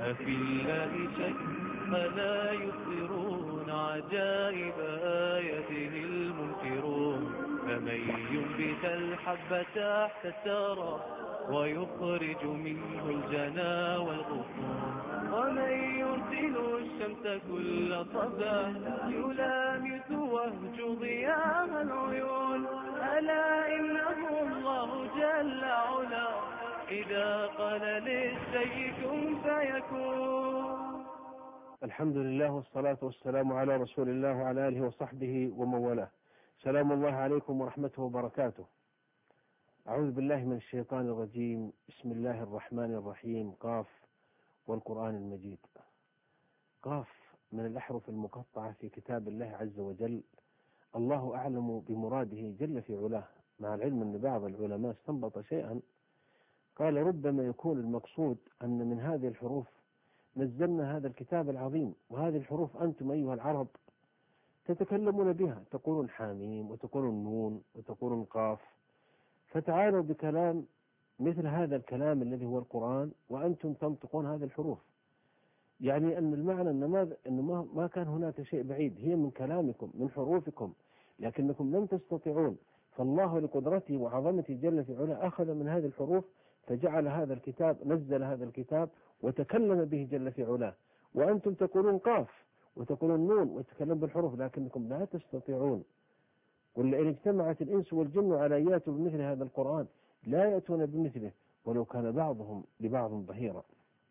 أفي الله شك فلا يبصرون عجائب آياته المنكرون. فمن ينبت الحب تحت الثرى ويخرج منه الجنا والغصون، ومن يرسل الشمس كل صباح يلامس وهج ضياء العيون. ألا إنه الله جل علا إذا قال للشيء كن فيكون. الحمد لله والصلاة والسلام على رسول الله وعلى آله وصحبه ومن والاه. سلام الله عليكم ورحمته وبركاته. أعوذ بالله من الشيطان الرجيم. بسم الله الرحمن الرحيم. قاف والقرآن المجيد. قاف من الأحرف المقطعة في كتاب الله عز وجل. الله أعلم بمراده جل في علاه، مع العلم أن بعض العلماء استنبط شيئا قال ربما يكون المقصود أن من هذه الحروف نزلنا هذا الكتاب العظيم، وهذه الحروف أنتم أيها العرب تتكلمون بها، تقولون حاميم وتقولون نون وتقولون قاف، فتعالوا بكلام مثل هذا الكلام الذي هو القرآن وأنتم تنطقون هذه الحروف. يعني أن المعنى أن ما كان هناك شيء بعيد، هي من كلامكم من حروفكم، لكنكم لم تستطيعون. فالله لقدرته وعظمته جل في علاه أخذ من هذه الحروف فجعل هذا الكتاب، نزل هذا الكتاب وتكلم به جل في علاه، وأنتم تقولون قاف وتقولون نون وتتكلمون بالحروف لكنكم لا تستطيعون. قل إن اجتمعت الإنس والجن على أن يأتوا بمثل هذا القرآن لا يأتون بمثله ولو كان بعضهم لبعض ظهيرا.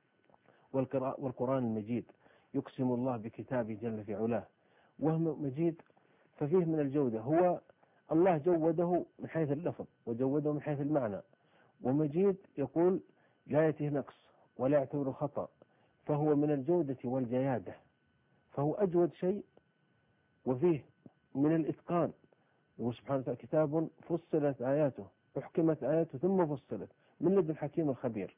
والقرآن المجيد يقسم الله بكتابه جل في علاه، وهو مجيد ففيه من الجودة، هو الله جوده من حيث اللفظ وجوده من حيث المعنى. ومجيد يقول لا يأتيه نقص ولا يعتبر خطأ، فهو من الجودة والجيادة، فهو أجود شيء وفيه من الإتقان. وسبحانه وتعالى كتاب فصلت آياته، أحكمت آياته ثم فصلت من لدن الحكيم الخبير.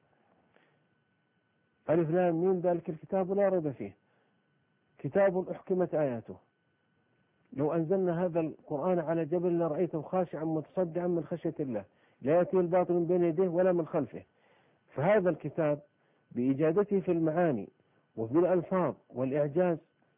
ألف لام ميم ذلك الكتاب لا ريب فيه، كتاب أحكمت آياته. لو أنزلنا هذا القرآن على جبل لرأيته خاشعا متصدعا من خشية الله، لا يأتيه الباطل من بين يديه ولا من خلفه. فهذا الكتاب بإجادته في المعاني وفي الألفاظ والإعجاز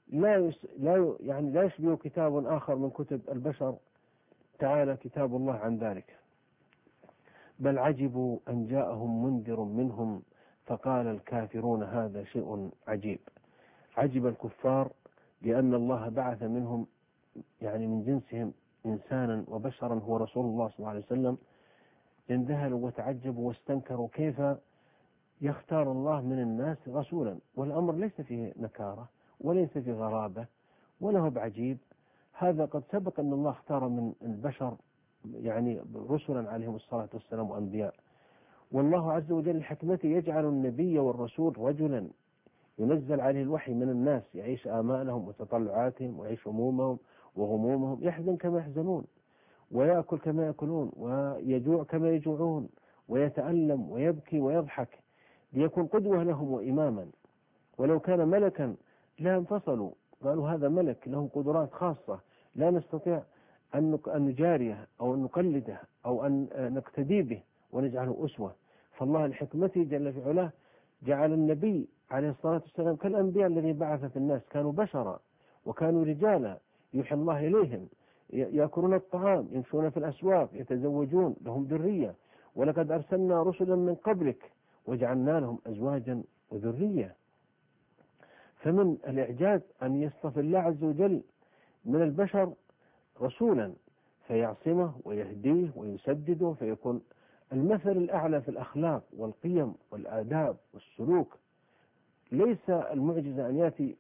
لا يشبه كتاب آخر من كتب البشر، تعالى كتاب الله عن ذلك. بل عجبوا أن جاءهم منذر منهم فقال الكافرون هذا شيء عجيب. عجب الكفار لأن الله بعث منهم من جنسهم إنسانا وبشرا هو رسول الله صلى الله عليه وسلم. انذهلوا وتعجبوا واستنكروا كيف يختار الله من الناس رسولا، والأمر ليس فيه نكارة وليس فيه غرابة ولا هو بعجيب. هذا قد سبق أن الله اختار من البشر رسلا عليهم الصلاة والسلام وأنبياء. والله عز وجل لحكمته يجعل النبي والرسول رجلا ينزل عليه الوحي من الناس، يعيش آمالهم وتطلعاتهم ويعيش همومهم وغمومهم، يحزن كما يحزنون ويأكل كما يأكلون ويجوع كما يجوعون ويتألم ويبكي ويضحك، ليكون قدوة لهم وإماما. ولو كان ملكا لا انفصلوا، قالوا هذا ملك له قدرات خاصة لا نستطيع أن نجاريه أو أن نقلده أو أن نقتدي به ونجعله أسوة. فالله لحكمته جل في علاه جعل النبي عليه الصلاة والسلام كالأنبياء الذين بعث في الناس، كانوا بشرا وكانوا رجالا يوحي الله إليهم، يأكلون الطعام، يمشون في الأسواق، يتزوجون، لهم ذرية. ولقد أرسلنا رسلا من قبلك وجعلنا لهم أزواجا وذرية. فمن الإعجاز أن يصطفي الله عز وجل من البشر رسولا فيعصمه ويهديه ويسدده، فيكون المثل الأعلى في الأخلاق والقيم والآداب والسلوك. ليس المعجزة أن يأتي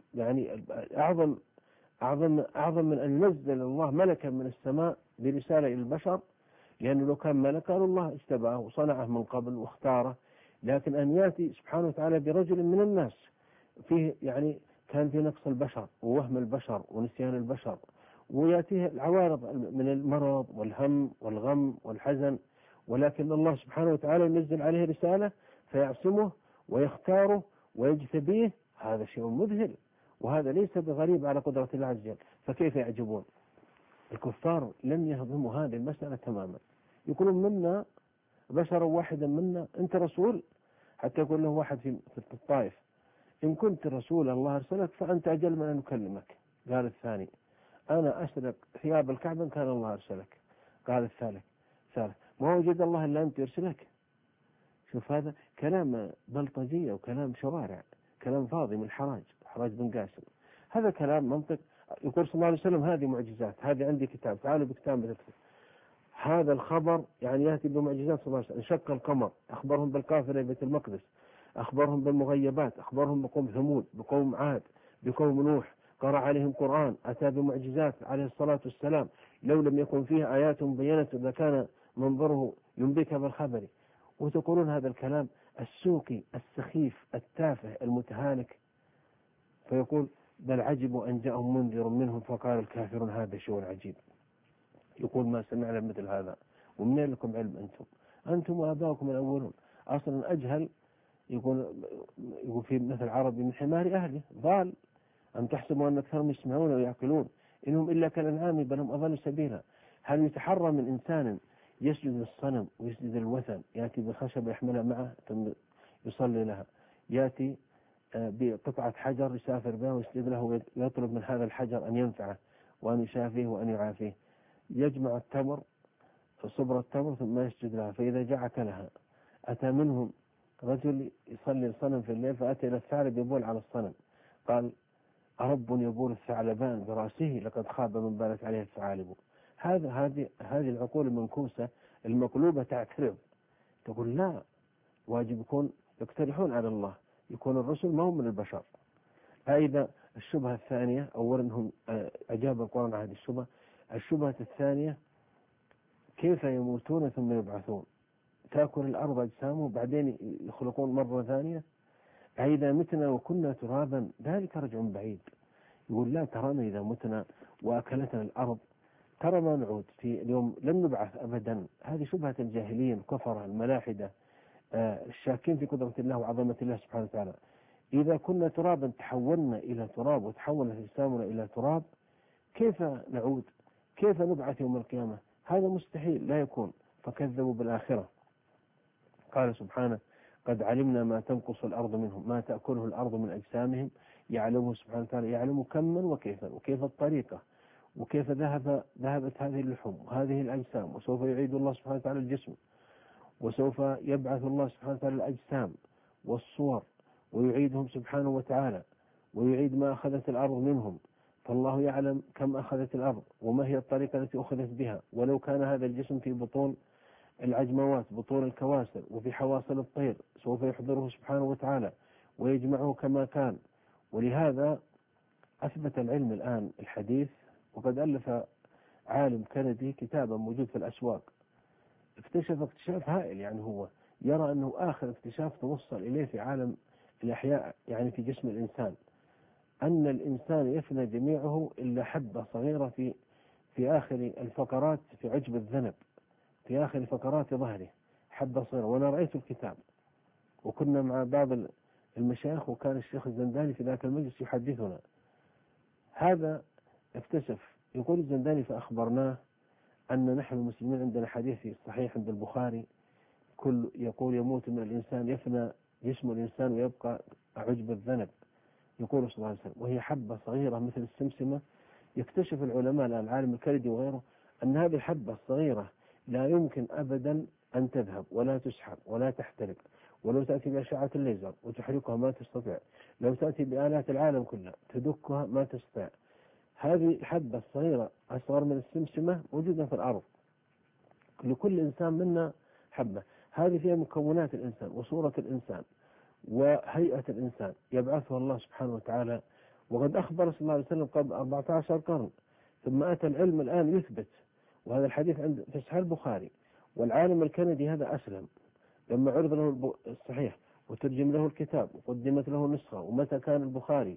أعظم من أن ينزل الله ملكا من السماء برسالة إلى البشر، لأنه لو كان ملك قال الله اجتباه وصنعه من قبل واختاره. لكن أن يأتي سبحانه وتعالى برجل من الناس فيه كان في نقص البشر ووهم البشر ونسيان البشر، ويأتيه العوارض من المرض والهم والغم والحزن، ولكن الله سبحانه وتعالى ينزل عليه رسالة فيعصمه ويختاره ويجتبيه. هذا شيء مذهل، وهذا ليس بغريب على قدرة الله عز وجل. فكيف يعجبون؟ الكفار لم يهضموا هذه المسألة تماما، يقولون بشرا واحدا منا، أنت رسول؟ حتى يقول له واحد في الطائف إن كنت رسول الله أرسلك فأنت أجل من أن نكلمك. قال الثاني: أنا أسرق ثياب الكعبة إن كان الله أرسلك. قال الثالث: ما وجد الله إلا أنت يرسلك. شوف، هذا كلام بلطجية وكلام شوارع، كلام فاضي من حراج بن قاسم. هذا كلام منطق. يقول صلى الله عليه وسلم: هذه معجزات، هذه عندي كتاب، تعالوا بكتاب بتكتب. هذا الخبر يعني يأتي بمعجزات. صلى الله عليه وسلم انشق القمر، أخبرهم بالكافر بيت المقدس، أخبرهم بالمغيبات، أخبرهم بقوم ثمود، بقوم عاد، بقوم نوح، قرأ عليهم قرآن، أتى بمعجزات عليه الصلاة والسلام لو لم يكن فيها آيات مبينة لكان منظره ينبيك بالخبر. وتقولون هذا الكلام السوقي السخيف التافه المتهالك. فيقول: بل عجبوا أن جاءهم منذر منهم فقال الكافرون هذا شيء عجيب. يقول: ما سمعنا مثل هذا. ومن لكم علم أنتم وآباؤكم الأولون. أصلا أجهل. يقول في مثل عربي: من حمار أهله ضال. أم تحسبوا أن أكثرهم يسمعون ويعقلون إنهم إلا كالأنعام بل هم أضل سبيلا. هل يتحرى من إنسان يسجد للصنم ويسجد الوثن، يأتي بخشب يحملها معه ثم يصلي لها، يأتي بقطعة حجر يسافر بها ويسجد له ويطلب من هذا الحجر أن ينفعه وأن يشافيه وأن يعافيه، يجمع التمر صبر التمر ثم يسجد لها، فإذا جاء أكلها. أتى منهم رجل يصلي الصنم في الليل فأتى إلى الثعلب يبول على الصنم، قال: أرب يبول الثعلبان برأسه لقد خاب من بالت عليه الثعالب. هذه العقول المنكوسة المقلوبة تعترض، تقول: لا، واجب يكون يقترحون على الله، يكون الرسل ما هم من البشر. أيضا الشبهة الثانية، أولا هم أجاب القرآن عن هذه الشبهة. الشبهة الثانية: كيف يموتون ثم يبعثون؟ تأكل الأرض أجسامهم وبعدين يخلقون مرة ثانية؟ أئذا متنا وكنا ترابا ذلك رجع بعيد. يقول: لا، ترانا إذا متنا وأكلتنا الأرض ترى ما نعود في اليوم، لن نبعث أبدا. هذه شبهة الجاهليين الكفرة الملاحدة الشاكين في قدرة الله وعظمة الله سبحانه وتعالى. إذا كنا ترابا تحولنا إلى تراب وتحول أجسامنا إلى تراب، كيف نعود؟ كيف نبعث يوم القيامة؟ هذا مستحيل، لا يكون. فكذبوا بالآخرة. قال سبحانه: قد علمنا ما تنقص الأرض منهم، ما تأكله الأرض من أجسامهم، يعلمه سبحانه وتعالى، يعلم كما وكيفا وكيف الطريقة وكيف ذهبت هذه اللحوم وهذه الأجسام، وسوف يعيد الله سبحانه وتعالى الجسم، وسوف يبعث الله سبحانه وتعالى الأجسام والصور ويعيدهم سبحانه وتعالى، ويعيد ما أخذت الأرض منهم. فالله يعلم كم أخذت الأرض وما هي الطريقة التي أخذت بها. ولو كان هذا الجسم في بطون العجموات، بطون الكواسر، وفي حواصل الطير، سوف يحضره سبحانه وتعالى ويجمعه كما كان. ولهذا أثبت العلم الآن الحديث، وقد ألف عالم كندي كتابا موجود في الأسواق، اكتشف اكتشاف هائل. يعني هو يرى أنه آخر اكتشاف توصل إليه في عالم الأحياء، يعني في جسم الإنسان، أن الإنسان يفنى جميعه إلا حبة صغيرة في آخر الفقرات، في عجب الذنب، في آخر فقرات ظهره، حبة صغيرة. وأنا رأيت الكتاب، وكنا مع بعض المشايخ، وكان الشيخ الزنداني في ذاك المجلس يحدثنا. هذا اكتشف. يقول الزنداني: فأخبرناه أن نحن المسلمين عندنا حديث صحيح عند البخاري يقول: يموت من الإنسان، يفنى جسم الإنسان ويبقى عجب الذنب، يقول صلى الله عليه وسلم، وهي حبة صغيرة مثل السمسمة. يكتشف العلماء الآن، العالم الكندي وغيره، أن هذه الحبة الصغيرة لا يمكن أبدا أن تذهب ولا تسحب ولا تحترق، ولو تأتي بأشعة الليزر وتحرقها ما تستطيع، لو تأتي بآلات العالم كلها تدكها ما تستطيع. هذه الحبة الصغيرة أصغر من السمسمة موجودة في الأرض، لكل إنسان منا حبة. هذه فيها مكونات الإنسان وصورة الإنسان وهيئة الإنسان، يبعثها الله سبحانه وتعالى. وقد أخبر صلى الله عليه وسلم قبل 14 قرن، ثم أتى العلم الآن يثبت. وهذا الحديث عند في صحيح البخاري. والعالم الكندي هذا أسلم لما عرض له الصحيح وترجم له الكتاب وقدمت له نسخة ومتى كان البخاري،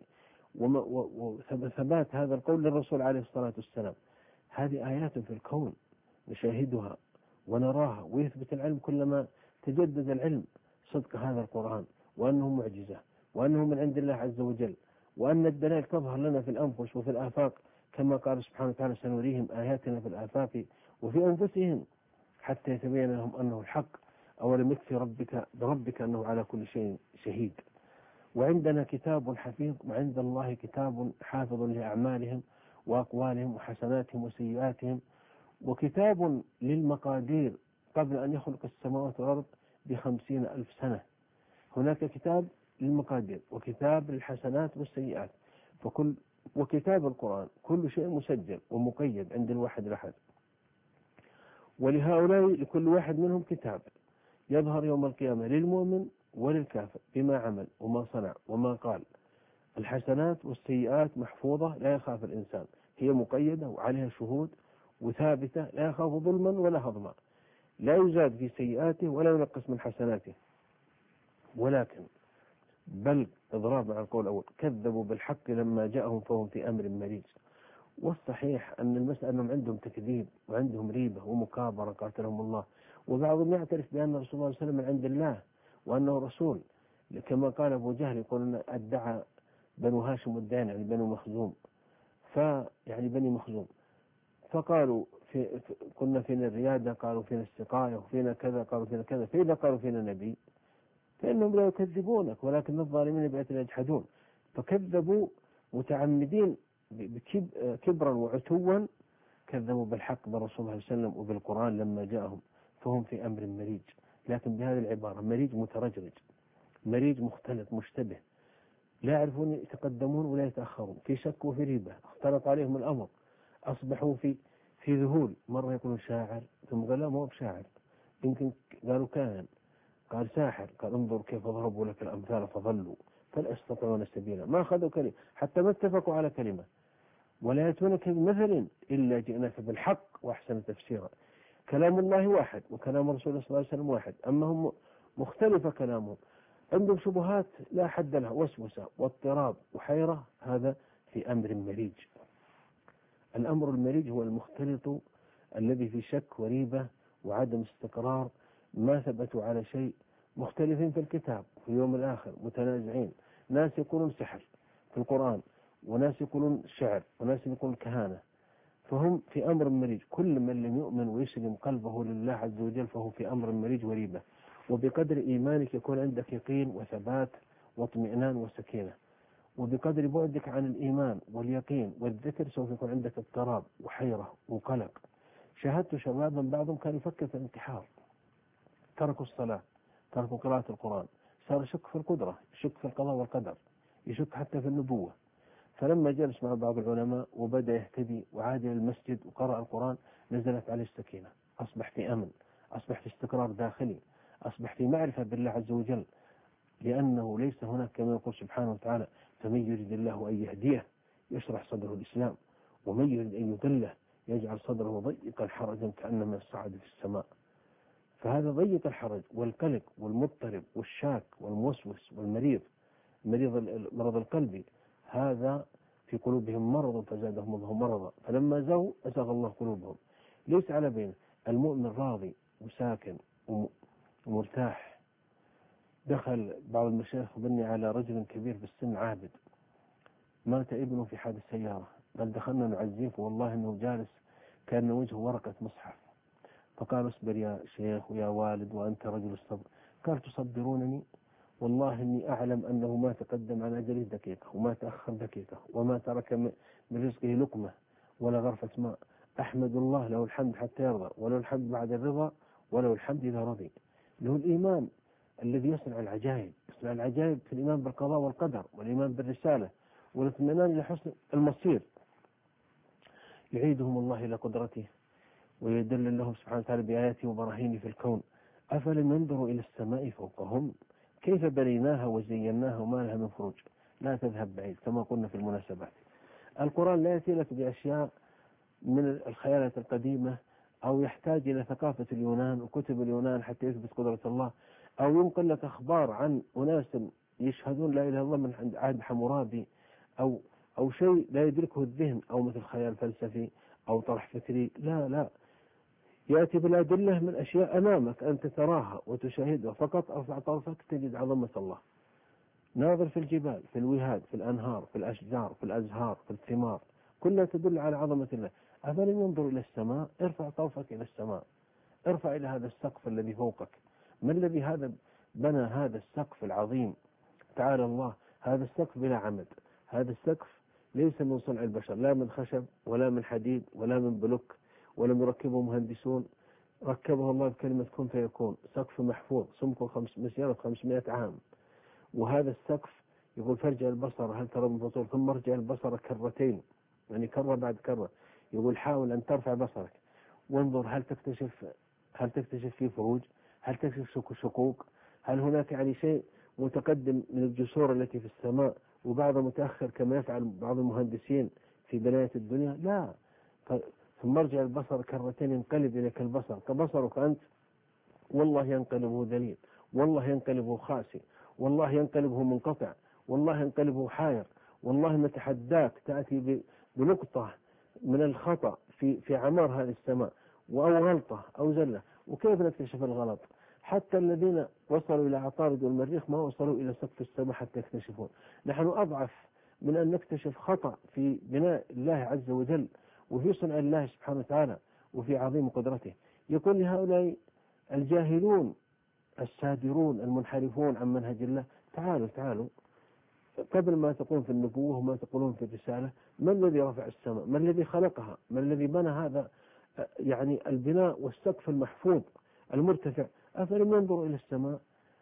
وثبات هذا القول للرسول عليه الصلاة والسلام. هذه آيات في الكون نشاهدها ونراها، ويثبت العلم كلما تجدد العلم صدق هذا القرآن، وأنه معجزة، وأنه من عند الله عز وجل، وأن الدلائل تظهر لنا في الأنفس وفي الآفاق، كما قال سبحانه وتعالى: سنريهم آياتنا في الآفاق وفي أنفسهم حتى يتبين لهم أنه الحق، أولم يكفي بربك أنه على كل شيء شهيد. وعندنا كتاب حفيظ، وعند الله كتاب حافظ لأعمالهم وأقوالهم وحسناتهم وسيئاتهم، وكتاب للمقادير قبل أن يخلق السماوات والأرض ب50,000 سنة. هناك كتاب للمقادير وكتاب للحسنات والسيئات، وكتاب القرآن، كل شيء مسجل ومقيد عند الواحد الأحد. ولهؤلاء لكل واحد منهم كتاب يظهر يوم القيامة للمؤمن وللكافر بما عمل وما صنع وما قال. الحسنات والسيئات محفوظة لا يخاف الإنسان، هي مقيدة وعليها شهود وثابتة، لا يخاف ظلما ولا هضما، لا يزاد في سيئاته ولا ينقص من حسناته. ولكن بل إضراب مع القول الأول، كذبوا بالحق لما جاءهم فهم في أمر مريج. والصحيح أن المسألة أنهم عندهم تكذيب وعندهم ريبة ومكابرة قاتلهم الله، وبعضهم يعترف بأن رسول الله صلى الله عليه وسلم من عند الله وأنه رسول، كما قال أبو جهل يقول أن ادعى بنو هاشم الدين يعني بنو مخزوم، يعني بني مخزوم، فقالوا كنا فينا الريادة، قالوا فينا السقاية، وفينا كذا، قالوا فينا كذا، فإذا قالوا فينا نبي فإنهم لا يكذبونك ولكن الظالمين بآياتنا يجحدون. فكذبوا متعمدين كبرا وعتوا، كذبوا بالحق بالرسول صلى الله عليه وسلم وبالقرآن لما جاءهم فهم في أمر مريج. لكن بهذه العبارة مريج مترجرج، مريج مختلط مشتبه، لا يعرفون يتقدمون ولا يتأخرون، في شك وفي ريبة، اختلط عليهم الأمر، أصبحوا في ذهول. مرة يقولون شاعر، ثم قال لا ما هو بشاعر، يمكن قالوا كاهن، قال ساحر، قال انظر كيف ضربوا لك الأمثال فضلوا فلا يستطيعون سبيلا. ما أخذوا كلمة، حتى ما اتفقوا على كلمة. ولا يأتونك بمثل إلا جئناك بالحق وأحسن تفسيرا. كلام الله واحد وكلام رسول الله صلى الله عليه وسلم واحد، أما هم مختلف كلامهم، عندهم شبهات لا حد لها، وسوسة واضطراب وحيرة. هذا في أمر مريج. الأمر المريج هو المختلط الذي في شك وريبة وعدم استقرار، ما ثبتوا على شيء، مختلفين في الكتاب في اليوم الآخر، متنازعين، ناس يقولون سحر في القرآن، وناس يقولون شعر، وناس يقولون كهانة، فهم في أمر مريج. كل من لم يؤمن ويسلم قلبه لله عز وجل فهو في أمر مريج وريبة. وبقدر إيمانك يكون عندك يقين وثبات واطمئنان وسكينة، وبقدر بعدك عن الإيمان واليقين والذكر سوف يكون عندك اضطراب وحيرة وقلق. شاهدت شبابا بعضهم كان يفكر في الانتحار، تركوا الصلاة، تركوا قراءة القرآن، صار يشك في القدرة، يشك في القضاء والقدر، يشك حتى في النبوة. فلما جلس مع بعض العلماء وبدأ يهتدي وعاد إلى المسجد وقرأ القرآن نزلت عليه السكينة، أصبح في أمن، أصبح في استقرار داخلي، أصبح في معرفة بالله عز وجل، لأنه ليس هناك كما يقول سبحانه وتعالى فمن يريد الله أن يهديه يشرح صدره الإسلام، ومن يريد أن يضله يجعل صدره ضيقا حرجا كأنما يصعد في السماء. فهذا ضيق الحرج والقلق والمضطرب والشاك والموسوس والمريض، مرض القلبي، هذا في قلوبهم مرض فزادهم الله مرضا، فلما زغوا أزغ الله قلوبهم. ليس على بين المؤمن راضي وساكن ومرتاح. دخل بعض المشايخ بني على رجل كبير بالسن عابد، مات ابنه في حادث سيارة، قال دخلنا نعزيه والله انه جالس كان وجهه ورقة مصحف، فقال اصبر يا شيخ ويا والد وانت رجل الصبر. قال تصبرونني؟ والله اني اعلم انه ما تقدم عن اجله دقيقة وما تأخر دقيقة وما ترك من رزقه لقمة ولا غرفة ماء. احمد الله له الحمد حتى يرضى، وله الحمد بعد الرضا، وله الحمد اذا رضي. له الايمان الذي يصنع العجائب، يصنع العجائب في الإيمان بالقضاء والقدر والإيمان بالرسالة والاطمئنان إلى حسن المصير. يعيدهم الله إلى قدرته ويدل لهم سبحانه وتعالى بآياته وبراهينه في الكون. أفلم ينظروا إلى السماء فوقهم كيف بنيناها وزيناها وما لها من فروج. لا تذهب بعيد كما قلنا في المناسبات. القرآن لا يأتي لك بأشياء من الخيالات القديمة، أو يحتاج إلى ثقافة اليونان وكتب اليونان حتى يثبت قدرة الله، أو ينقل لك أخبار عن أناس يشهدون لا إله إلا الله من عند عهد حمورابي، أو شيء لا يدركه الذهن، أو مثل خيال فلسفي أو طرح فكري. لا، يأتي بالأدلة من أشياء أمامك أنت تراها وتشاهدها، فقط ارفع طرفك تجد عظمة الله. ناظر في الجبال، في الوهاد، في الأنهار، في الأشجار، في الأزهار، في الثمار، كلها تدل على عظمة الله. أفلم ينظر إلى السماء؟ ارفع طرفك إلى السماء، ارفع إلى هذا السقف الذي فوقك. ما الذي بنى هذا السقف العظيم؟ تعالى الله هذا السقف بلا عمد، هذا السقف ليس من صنع البشر، لا من خشب ولا من حديد ولا من بلوك، ولم يركبه مهندسون، ركبه الله بكلمة كن فيكون. سقف محفوظ سمكه مسيرة 500 عام. وهذا السقف يقول فارجع البصر هل ترى من فطور، ثم ارجع البصر كرتين، يعني كرة بعد كرة. يقول حاول أن ترفع بصرك وانظر هل تكتشف فيه فروج، هل تكتشف شقوق، هل هناك يعني شيء متقدم من الجسور التي في السماء وبعض متأخر كما يفعل بعض المهندسين في بناية الدنيا؟ لا. ثم ارجع البصر كرتين ينقلب إليك البصر كبصرك أنت، والله ينقلبه ذليل، والله ينقلبه خاسي، والله ينقلبه منقطع، والله ينقلبه حائر، والله نتحداك تأتي بنقطة من الخطأ في عمار هذه السماء أو غلطة أو زلة، وكيف نكتشف الغلط؟ حتى الذين وصلوا إلى عطارد والمريخ ما وصلوا إلى سقف السماء حتى يكتشفون. نحن أضعف من أن نكتشف خطأ في بناء الله عز وجل وفي صنع الله سبحانه وتعالى وفي عظيم قدرته. يقول لهؤلاء الجاهلون السادرون المنحرفون عن منهج الله تعالوا قبل ما تقولون في النبوة وما تقولون في الرسالة، من الذي رفع السماء؟ من الذي خلقها؟ من الذي بنى هذا يعني البناء والسقف المحفوظ المرتفع؟ أفلم ينظروا إلى السماء؟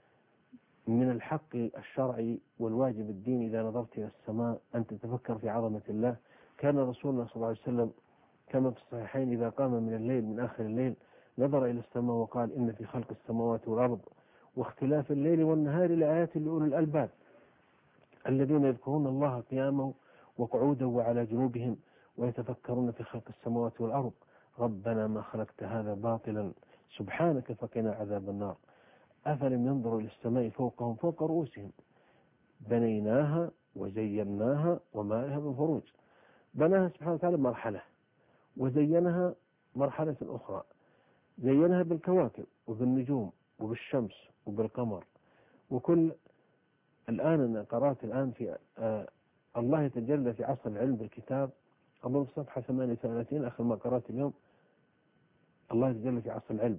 من الحق الشرعي والواجب الديني إذا نظرت إلى السماء أن تتفكر في عظمة الله. كان رسولنا صلى الله عليه وسلم كما في الصحيحين إذا قام من الليل من آخر الليل نظر إلى السماء وقال إن في خلق السماوات والأرض واختلاف الليل والنهار لآيات لأولي الألباب الذين يذكرون الله قياما وقعودا وعلى جنوبهم ويتفكرون في خلق السماوات والأرض ربنا ما خلقت هذا باطلا سبحانك فقنا عذاب النار. أفلم ينظروا إلى السماء فوقهم فوق رؤوسهم بنيناها وزيناها وما لها من فروج. بناها سبحانه وتعالى مرحلة وزينها مرحلة أخرى، زينها بالكواكب وبالنجوم وبالشمس وبالقمر. وكل الآن أنا قرأت الآن في الله يتجلى في عصر العلم بالكتاب أظن صفحة 38 آخر ما قرأت اليوم. الله يتجلى في عصر العلم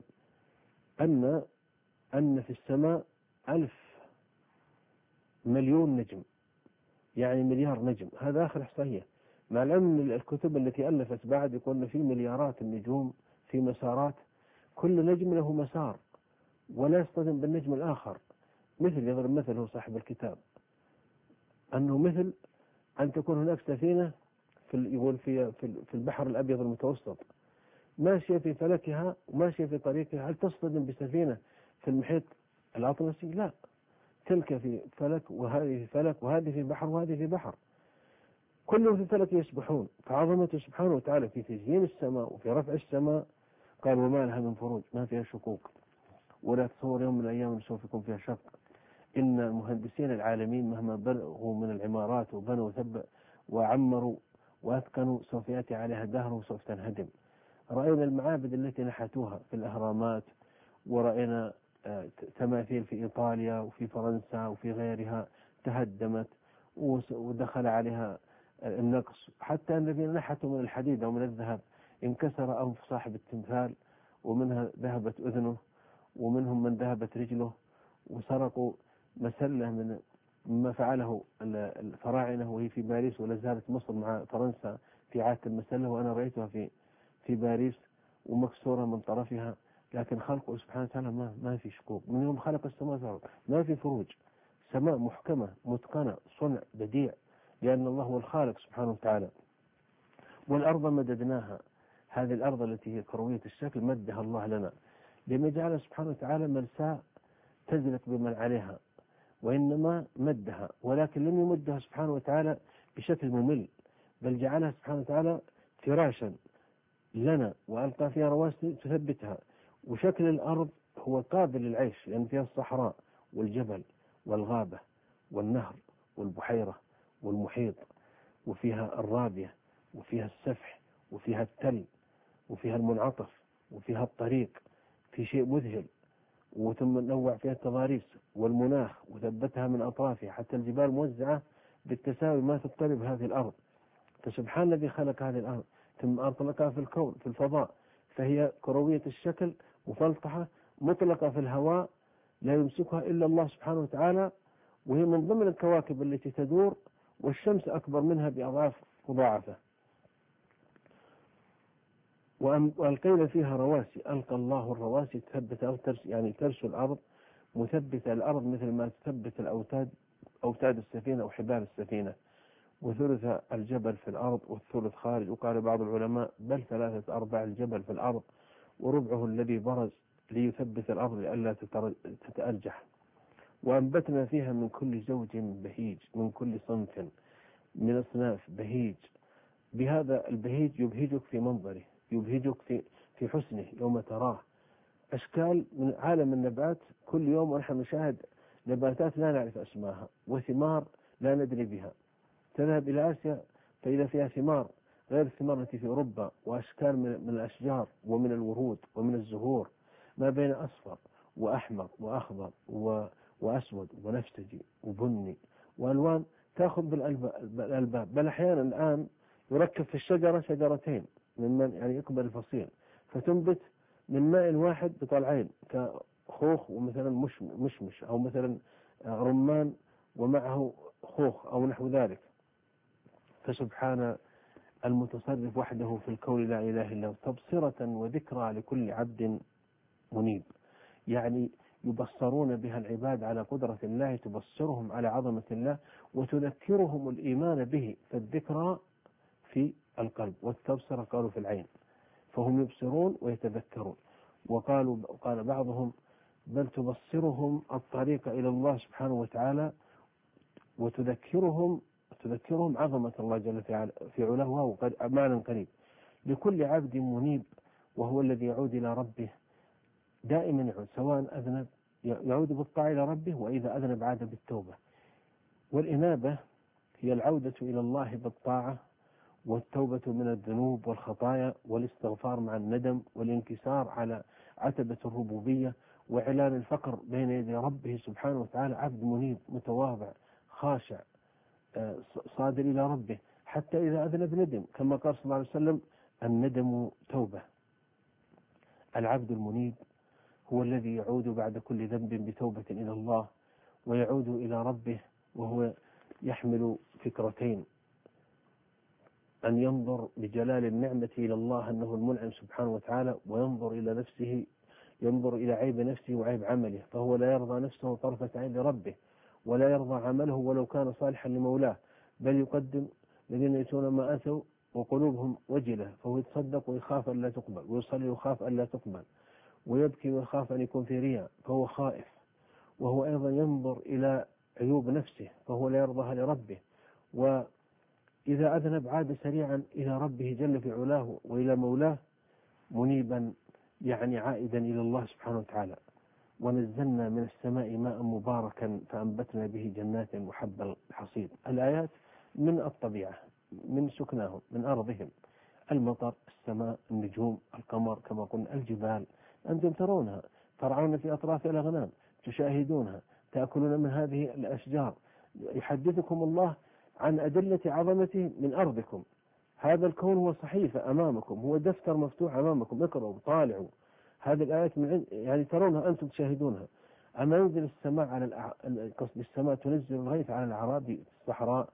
أن في السماء 1000 مليون نجم، يعني مليار نجم. هذا آخر إحصائية، مع العلم الكتب التي ألفت بعد يقولون في مليارات النجوم في مسارات، كل نجم له مسار ولا يصطدم بالنجم الآخر. مثل يضرب مثله صاحب الكتاب أنه مثل أن تكون هناك سفينة يقول في البحر الأبيض المتوسط ماشية في فلكها وماشية في طريقها، هل تصطدم بسفينة في المحيط الأطلسي؟ لا، تلك في فلك وهذه في فلك وهذه في بحر وهذه في بحر، كلهم في فلك يسبحون. فعظمته سبحانه وتعالى في تزيين السماء وفي رفع السماء. قال وما لها من فروج، ما فيها شقوق، ولا تصور يوم من الأيام سوف يكون فيها شق. إن المهندسين العالمين مهما بلغوا من العمارات وبنوا وعمروا وأتقنوا سوف يأتي عليها دهر وسوف تنهدم. رأينا المعابد التي نحتوها في الأهرامات، ورأينا تماثيل في إيطاليا وفي فرنسا وفي غيرها تهدمت ودخل عليها النقص. حتى الذين نحتوا من الحديد أو من الذهب انكسر أنف صاحب التمثال ومنها ذهبت أذنه ومنهم من ذهبت رجله، وسرقوا مسلة من ما فعله الفراعنة وهي في باريس، ولا زالت مصر مع فرنسا في عادة المسلة، وأنا رأيتها في باريس ومكسورة من طرفها. لكن خلقه سبحانه وتعالى ما في شقوق. من يوم خلق السماء ما في فروج، سماء محكمة متقنة صنع بديع، لأن الله هو الخالق سبحانه وتعالى. والأرض مددناها، هذه الأرض التي هي كروية الشكل مدها الله لنا لما جعل سبحانه وتعالى مرساة تزلق بمن عليها، وإنما مدها، ولكن لم يمدها سبحانه وتعالى بشكل ممل، بل جعلها سبحانه وتعالى فراشا لنا وألقى فيها رواسي تثبتها. وشكل الأرض هو قابل للعيش لأن فيها الصحراء والجبل والغابة والنهر والبحيرة والمحيط، وفيها الرابية وفيها السفح وفيها التل وفيها المنعطف وفيها الطريق، في شيء مذهل. وثم نوع فيها التضاريس والمناخ وثبتها من أطرافها حتى الجبال موزعة بالتساوي ما تضطرب هذه الأرض. فسبحان الذي خلق هذه الأرض ثم أطلقها في الكون في الفضاء، فهي كروية الشكل مفلطحة مطلقة في الهواء لا يمسكها إلا الله سبحانه وتعالى، وهي من ضمن الكواكب التي تدور، والشمس أكبر منها بأضعاف مضاعفة. وألقينا فيها رواسي، ألقى الله الرواسي تثبت الأرض، يعني ترسو الأرض مثبت الأرض مثل ما تثبت أوتاد السفينة أو حبال السفينة، وثلث الجبل في الأرض والثلث خارج. وقال بعض العلماء بل 3/4 الجبل في الأرض وربعه الذي برز ليثبت الأرض لئلا تتأرجح. وأنبتنا فيها من كل زوج بهيج، من كل صنف من أصناف بهيج. بهذا البهيج يبهجك في منظره، يبهجك في حسنه يوم تراه. أشكال من عالم النبات كل يوم، ونحن نشاهد نباتات لا نعرف أسماها، وثمار لا ندري بها. تذهب إلى آسيا فإذا فيها ثمار غير الثمار التي في أوروبا، وأشكال من الأشجار ومن الورود ومن الزهور، ما بين أصفر وأحمر وأخضر وأسود ونفسجي وبني وألوان تأخذ بالألباب. بل أحيانا الآن يركب في الشجرة شجرتين ممن يعني يقبل الفصيل، فتنبت من ماء واحد بطلعين كخوخ ومثلا مشمش، أو مثلا رمان ومعه خوخ أو نحو ذلك. فسبحان المتصرف وحده في الكون لا إله إلا هو، تبصرة وذكرى لكل عبد منيب. يعني يبصرون بها العباد على قدرة الله، تبصرهم على عظمة الله وتذكرهم الإيمان به. فالذكرى في القلب والتبصرة قالوا في العين، فهم يبصرون ويتذكرون. قال بعضهم بل تبصرهم الطريق إلى الله سبحانه وتعالى وتذكرهم عظمة الله جل في علاه، وقد معنى قريب لكل عبد منيب، وهو الذي يعود إلى ربه دائما يعود، سواء أذنب يعود بالطاعة إلى ربه، وإذا أذنب عاد بالتوبة. والإنابة هي العودة إلى الله بالطاعة، والتوبة من الذنوب والخطايا، والاستغفار مع الندم، والانكسار على عتبة الربوبية، وإعلان الفقر بين يدي ربه سبحانه وتعالى. عبد منيب متواضع خاشع صادر إلى ربه، حتى إذا أذنب ندم، كما قال صلى الله عليه وسلم الندم توبة. العبد المنيب هو الذي يعود بعد كل ذنب بتوبة إلى الله، ويعود إلى ربه وهو يحمل فكرتين: أن ينظر بجلال النعمة إلى الله أنه المنعم سبحانه وتعالى، وينظر إلى نفسه، ينظر إلى عيب نفسه وعيب عمله، فهو لا يرضى نفسه طرفة عين لربه، ولا يرضى عمله ولو كان صالحا لمولاه، بل يقدم الذين يأتون ما أتوا وقلوبهم وجلة، فهو يتصدق ويخاف أن لا تقبل، ويصلي ويخاف أن لا تقبل، ويبكي ويخاف أن يكون في رياء فهو خائف. وهو أيضا ينظر إلى عيوب نفسه فهو لا يرضاها لربه، وإذا أذنب عاد سريعا إلى ربه جل في علاه وإلى مولاه منيبا، يعني عائدا إلى الله سبحانه وتعالى. ونزلنا من السماء ماء مباركا فأنبتنا به جنات وحب الحصيد. الآيات من الطبيعة، من سكناهم، من أرضهم: المطر، السماء، النجوم، القمر، كما قلنا الجبال، أنتم ترونها، ترعون في أطراف الأغنام، تشاهدونها، تأكلون من هذه الأشجار. يحدثكم الله عن أدلة عظمته من أرضكم. هذا الكون هو صحيفة أمامكم، هو دفتر مفتوح أمامكم، اقرأوا طالعوا هذه الآيات يعني ترونها أنتم تشاهدونها. أما ينزل السماء قصد السماء تنزل الغيث على الأعراب الصحراء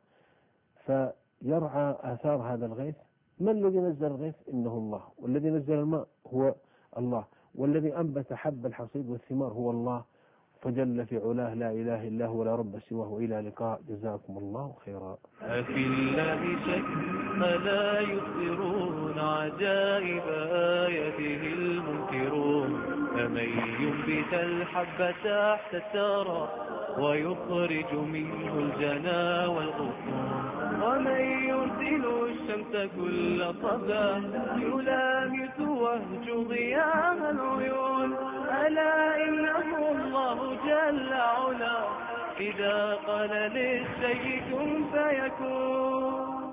فيرعى آثار هذا الغيث. من الذي نزل الغيث؟ إنه الله. والذي نزل الماء هو الله. والذي أنبت حب الحصيد والثمار هو الله، فجل في علاه لا إله إلا هو ولا رب سواه. وإلى لقاء، جزاكم الله خيرا. أفي الله شك ألا يبصرون عجائب آياته المنكرون، فمن ينبت الحب تحت الثرى ويخرج منه الجنى والغصون، ومن يرسل الشمس كل صباح يلامس وهج ضياء العيون، ألا إنه الله جل علا إذا قال للشيء كن فيكون.